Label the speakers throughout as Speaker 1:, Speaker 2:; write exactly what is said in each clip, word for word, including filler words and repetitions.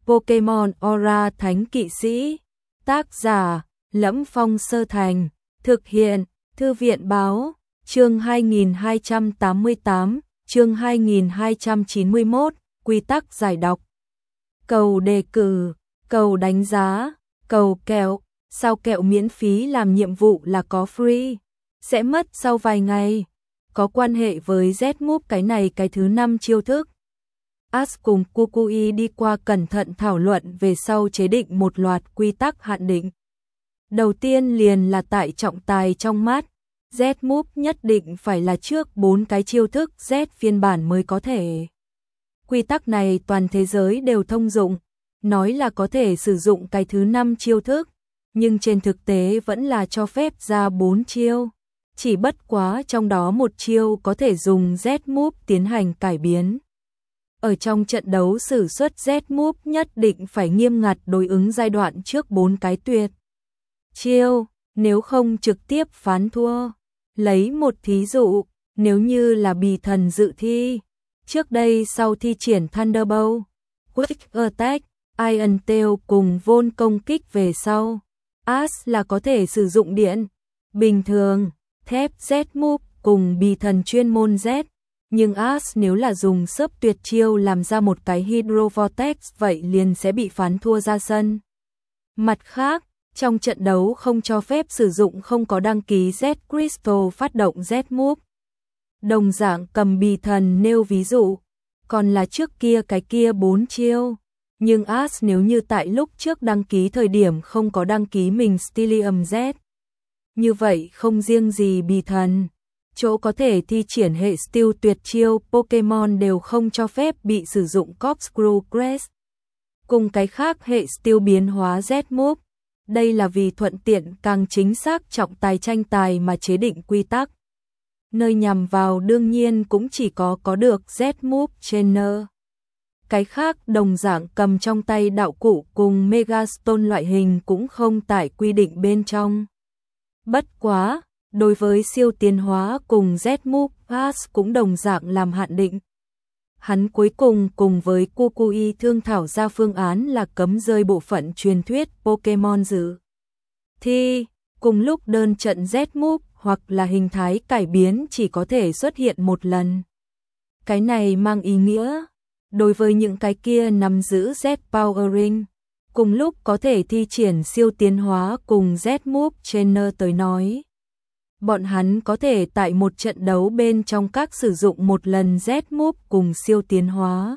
Speaker 1: Pokemon Aura Thánh Kỵ Sĩ. Tác giả: Lẫm Phong Sơ Thành. Thực hiện: Thư viện Báo. Chương hai nghìn hai trăm tám mươi tám, chương hai nghìn hai trăm chín mươi mốt, quy tắc giải đọc. Cầu đề cử, cầu đánh giá, cầu kẹo, sao kẹo miễn phí làm nhiệm vụ là có free, sẽ mất sau vài ngày. Có quan hệ với Zmove cái này cái thứ năm chiêu thức. Ash cùng Kukui đi qua cẩn thận thảo luận về sau chế định một loạt quy tắc hạn định. Đầu tiên liền là tại trọng tài trong mắt, Zmove nhất định phải là trước bốn cái chiêu thức Z phiên bản mới có thể. Quy tắc này toàn thế giới đều thông dụng, nói là có thể sử dụng cái thứ năm chiêu thức, nhưng trên thực tế vẫn là cho phép ra bốn chiêu. Chỉ bất quá trong đó một chiêu có thể dùng Zmove tiến hành cải biến. Ở trong trận đấu sử xuất Zmove nhất định phải nghiêm ngặt đối ứng giai đoạn trước bốn cái tuyệt chiêu, nếu không trực tiếp phán thua. Lấy một thí dụ, nếu như là bì thần dự thi, trước đây sau thi triển Thunderbolt, Quick Attack, Iron Tail cùng Volt công kích về sau, Ash là có thể sử dụng điện bình thường, thép Zmove cùng bì thần chuyên môn Z, nhưng Ash nếu là dùng sấp tuyệt chiêu làm ra một cái Hydro Vortex vậy liền sẽ bị phán thua ra sân. Mặt khác, trong trận đấu không cho phép sử dụng không có đăng ký Z Crystal phát động Zmove. Đồng dạng cầm bì thần nêu ví dụ, còn là trước kia cái kia bốn chiêu. Nhưng Ash nếu như tại lúc trước đăng ký thời điểm không có đăng ký mình Stellium Z. Như vậy không riêng gì bì thần, chỗ có thể thi triển hệ Steel tuyệt chiêu Pokemon đều không cho phép bị sử dụng Corkscrew Crest. Cùng cái khác hệ Steel biến hóa Zmove. Đây là vì thuận tiện càng chính xác trọng tài tranh tài mà chế định quy tắc. Nơi nhằm vào đương nhiên cũng chỉ có có được Zmove Trainer. Cái khác đồng dạng cầm trong tay đạo cụ cùng Megastone loại hình cũng không tải quy định bên trong. Bất quá, đối với siêu tiến hóa cùng Zmove Ash cũng đồng dạng làm hạn định. Hắn cuối cùng cùng với Kukui thương thảo ra phương án là cấm rơi bộ phận truyền thuyết Pokemon dự thi, cùng lúc đơn trận Zmove hoặc là hình thái cải biến chỉ có thể xuất hiện một lần. Cái này mang ý nghĩa, đối với những cái kia nắm giữ Z Powering, cùng lúc có thể thi triển siêu tiến hóa cùng Zmove Trainer tới nói. Bọn hắn có thể tại một trận đấu bên trong các sử dụng một lần Zmove cùng siêu tiến hóa.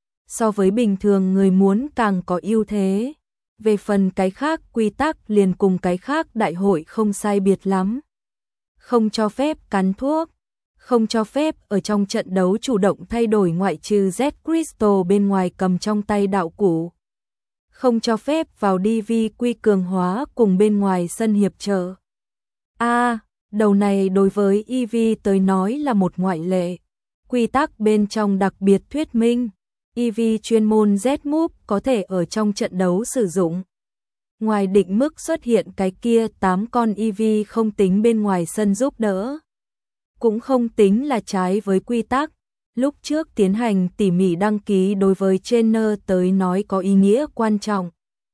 Speaker 1: So với bình thường người muốn càng có ưu thế. Về phần cái khác quy tắc liền cùng cái khác đại hội không sai biệt lắm. Không cho phép cắn thuốc. Không cho phép ở trong trận đấu chủ động thay đổi ngoại trừ Z Crystal bên ngoài cầm trong tay đạo cụ. Không cho phép vào đi vi quy cường hóa cùng bên ngoài sân hiệp trợ. A à, đầu này đối với Eevee tới nói là một ngoại lệ. Quy tắc bên trong đặc biệt thuyết minh, Eevee chuyên môn Zmove có thể ở trong trận đấu sử dụng. Ngoài định mức xuất hiện cái kia tám con Eevee không tính bên ngoài sân giúp đỡ. Cũng không tính là trái với quy tắc. Lúc trước tiến hành tỉ mỉ đăng ký đối với trainer tới nói có ý nghĩa quan trọng.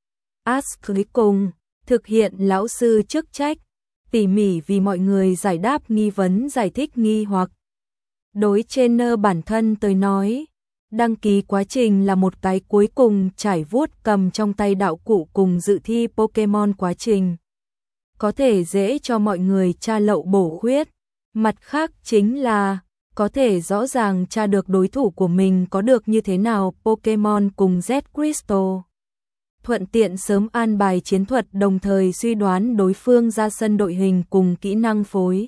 Speaker 1: Ash cuối cùng, thực hiện lão sư chức trách. Tỉ mỉ vì mọi người giải đáp nghi vấn giải thích nghi hoặc. Đối trainer bản thân tới nói, đăng ký quá trình là một cái cuối cùng trải vuốt cầm trong tay đạo cụ cùng dự thi Pokemon quá trình. Có thể dễ cho mọi người tra lậu bổ khuyết. Mặt khác chính là, có thể rõ ràng tra được đối thủ của mình có được như thế nào Pokemon cùng Z Crystal. Thuận tiện sớm an bài chiến thuật đồng thời suy đoán đối phương ra sân đội hình cùng kỹ năng phối.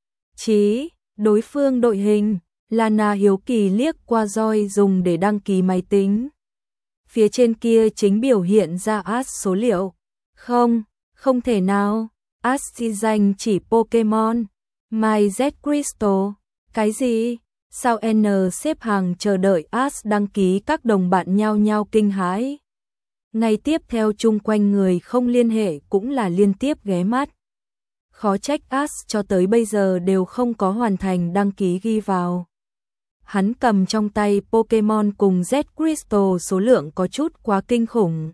Speaker 1: Chí, đối phương đội hình, Lana hiếu kỳ liếc qua roi dùng để đăng ký máy tính. Phía trên kia chính biểu hiện ra Ash số liệu. Không, không thể nào, Ash chi danh chỉ Pokemon. My Z Crystal, cái gì? Sao N xếp hàng chờ đợi Ash đăng ký các đồng bạn nhao nhao kinh hãi. Ngay tiếp theo chung quanh người không liên hệ cũng là liên tiếp ghé mắt. Khó trách Ash cho tới bây giờ đều không có hoàn thành đăng ký ghi vào. Hắn cầm trong tay Pokemon cùng Z Crystal số lượng có chút quá kinh khủng.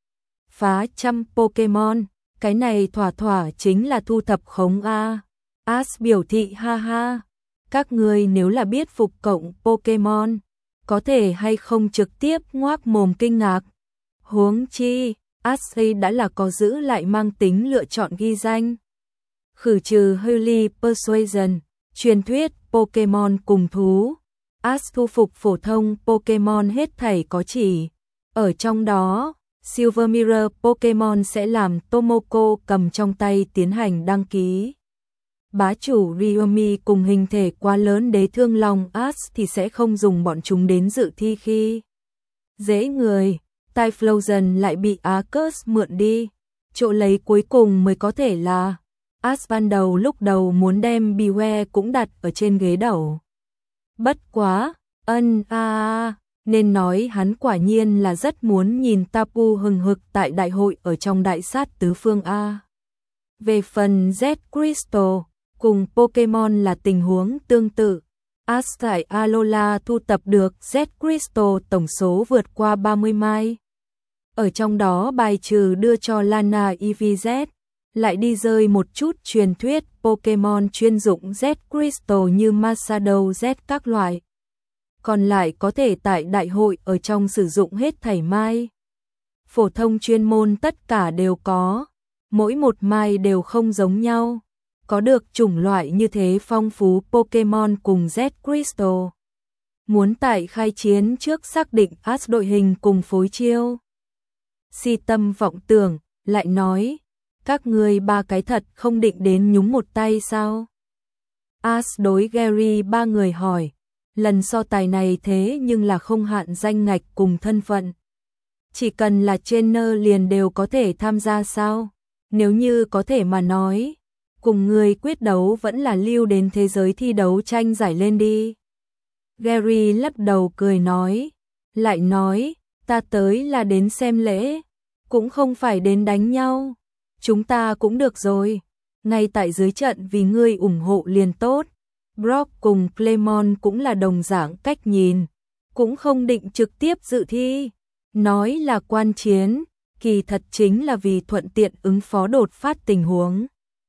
Speaker 1: Phá trăm Pokemon, cái này thỏa thỏa chính là thu thập khống a. Ash biểu thị ha ha, các ngươi nếu là biết phục cộng Pokemon, có thể hay không trực tiếp ngoác mồm kinh ngạc. Huống chi, Ash đã là có giữ lại mang tính lựa chọn ghi danh. Khử trừ Holy Persuasion, truyền thuyết Pokemon cùng thú. Ash thu phục phổ thông Pokemon hết thảy có chỉ. Ở trong đó, Silver Mirror Pokemon sẽ làm Tomoko cầm trong tay tiến hành đăng ký. Bá chủ Ryomi cùng hình thể quá lớn đế thương lòng Ash thì sẽ không dùng bọn chúng đến dự thi khi dễ người. Typhlosion lại bị Arceus mượn đi. Chỗ lấy cuối cùng mới có thể là Ash ban đầu lúc đầu muốn đem Beware cũng đặt ở trên ghế đầu. Bất quá, ân a à, nên nói hắn quả nhiên là rất muốn nhìn Tapu hừng hực tại đại hội ở trong đại sát tứ phương A. Về phần Z Crystal, cùng Pokemon là tình huống tương tự. Ash tại Alola thu tập được Z Crystal tổng số vượt qua ba mươi mai. Ở trong đó bài trừ đưa cho Lana e vê zét, lại đi rơi một chút truyền thuyết Pokemon chuyên dụng Z Crystal như Masado Z các loại. Còn lại có thể tại đại hội ở trong sử dụng hết thảy mai. Phổ thông chuyên môn tất cả đều có, mỗi một mai đều không giống nhau. Có được chủng loại như thế phong phú Pokemon cùng Z Crystal. Muốn tại khai chiến trước xác định Ash đội hình cùng phối chiêu. Si tâm vọng tưởng, lại nói, các ngươi ba cái thật không định đến nhúng một tay sao? Ash đối Gary ba người hỏi, lần so tài này thế nhưng là không hạn danh ngạch cùng thân phận. Chỉ cần là trainer liền đều có thể tham gia sao? Nếu như có thể mà nói, cùng người quyết đấu vẫn là lưu đến thế giới thi đấu tranh giải lên đi. Gary lắc đầu cười nói, lại nói, ta tới là đến xem lễ, cũng không phải đến đánh nhau. Chúng ta cũng được rồi, ngay tại dưới trận vì ngươi ủng hộ liền tốt. Brock cùng Clemon cũng là đồng dạng cách nhìn, cũng không định trực tiếp dự thi. Nói là quan chiến, kỳ thật chính là vì thuận tiện ứng phó đột phát tình huống.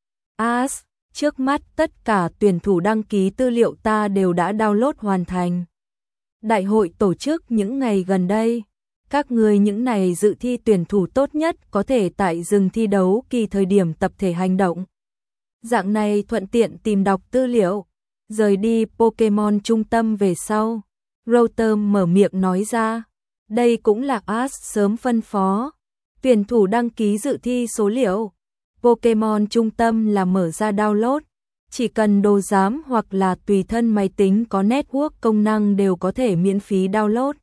Speaker 1: Ash, trước mắt tất cả tuyển thủ đăng ký tư liệu ta đều đã download hoàn thành. Đại hội tổ chức những ngày gần đây, các người những này dự thi tuyển thủ tốt nhất có thể tại rừng thi đấu kỳ thời điểm tập thể hành động. Dạng này thuận tiện tìm đọc tư liệu, rời đi Pokemon trung tâm về sau. Rotom mở miệng nói ra, đây cũng là Ash sớm phân phó. Tuyển thủ đăng ký dự thi số liệu. Pokemon trung tâm là mở ra download, chỉ cần đồ giám hoặc là tùy thân máy tính có network công năng đều có thể miễn phí download.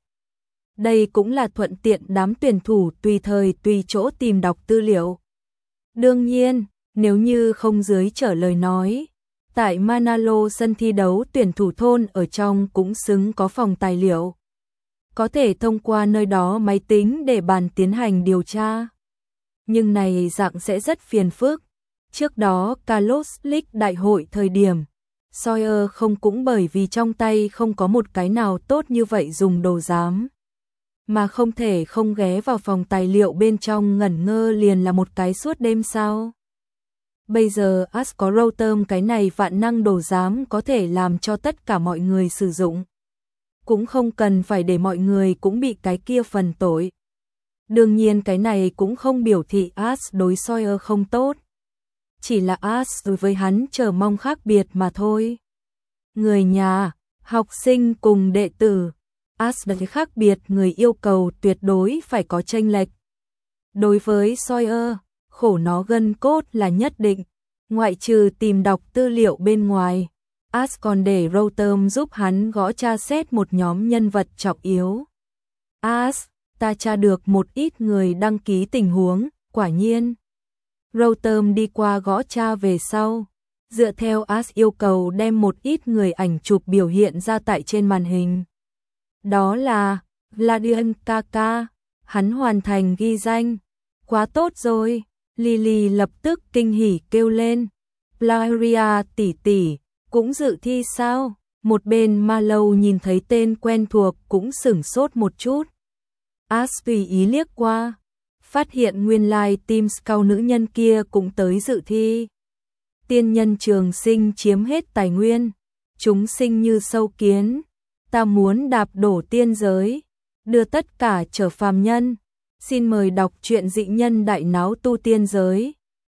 Speaker 1: Đây cũng là thuận tiện đám tuyển thủ tùy thời tùy chỗ tìm đọc tư liệu. Đương nhiên, nếu như không dưới trở lời nói, tại Manalo sân thi đấu tuyển thủ thôn ở trong cũng xứng có phòng tài liệu. Có thể thông qua nơi đó máy tính để bàn tiến hành điều tra. Nhưng này dạng sẽ rất phiền phức. Trước đó Kalos League đại hội thời điểm, Sawyer không cũng bởi vì trong tay không có một cái nào tốt như vậy dùng đồ giám. Mà không thể không ghé vào phòng tài liệu bên trong ngẩn ngơ liền là một cái suốt đêm sao. Bây giờ Ash có Rotom cái này vạn năng đồ giám có thể làm cho tất cả mọi người sử dụng. Cũng không cần phải để mọi người cũng bị cái kia phần tội. Đương nhiên cái này cũng không biểu thị Ash đối Sawyer không tốt. Chỉ là Ash đối với hắn chờ mong khác biệt mà thôi. Người nhà, học sinh cùng đệ tử, Ash đối khác biệt người yêu cầu tuyệt đối phải có chênh lệch. Đối với Sawyer, khổ nó gân cốt là nhất định, ngoại trừ tìm đọc tư liệu bên ngoài. Ash còn để Rotom giúp hắn gõ tra xét một nhóm nhân vật trọng yếu. Ash, ta tra được một ít người đăng ký tình huống, quả nhiên. Rotom đi qua gõ tra về sau, dựa theo Ash yêu cầu đem một ít người ảnh chụp biểu hiện ra tại trên màn hình. Đó là Gladion Kaka, hắn hoàn thành ghi danh. Quá tốt rồi, Lily lập tức kinh hỉ kêu lên. Blaria tỷ tỷ, cũng dự thi sao? Một bên Ma Lâu nhìn thấy tên quen thuộc cũng sửng sốt một chút. As tùy ý liếc qua, phát hiện nguyên lai team scout nữ nhân kia cũng tới dự thi. Tiên nhân trường sinh chiếm hết tài nguyên, chúng sinh như sâu kiến, ta muốn đạp đổ tiên giới, đưa tất cả trở phàm nhân. Xin mời đọc truyện Dị nhân đại náo tu tiên giới.